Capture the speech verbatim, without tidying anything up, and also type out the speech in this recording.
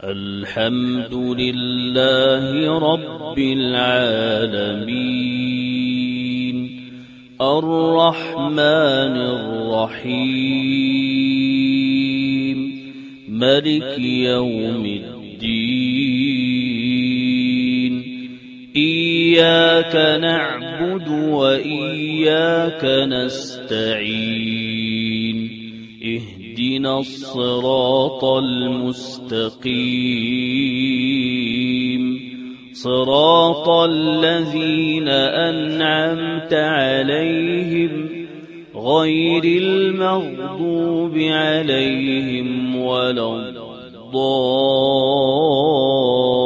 الحمد لله رب العالمين الرحمن الرحيم مالك يوم الدين إياك نعبد وإياك نستعين اهدنا الصراط المستقيم صراط الذين أنعمت عليهم غير المغضوب عليهم ولا الضالين.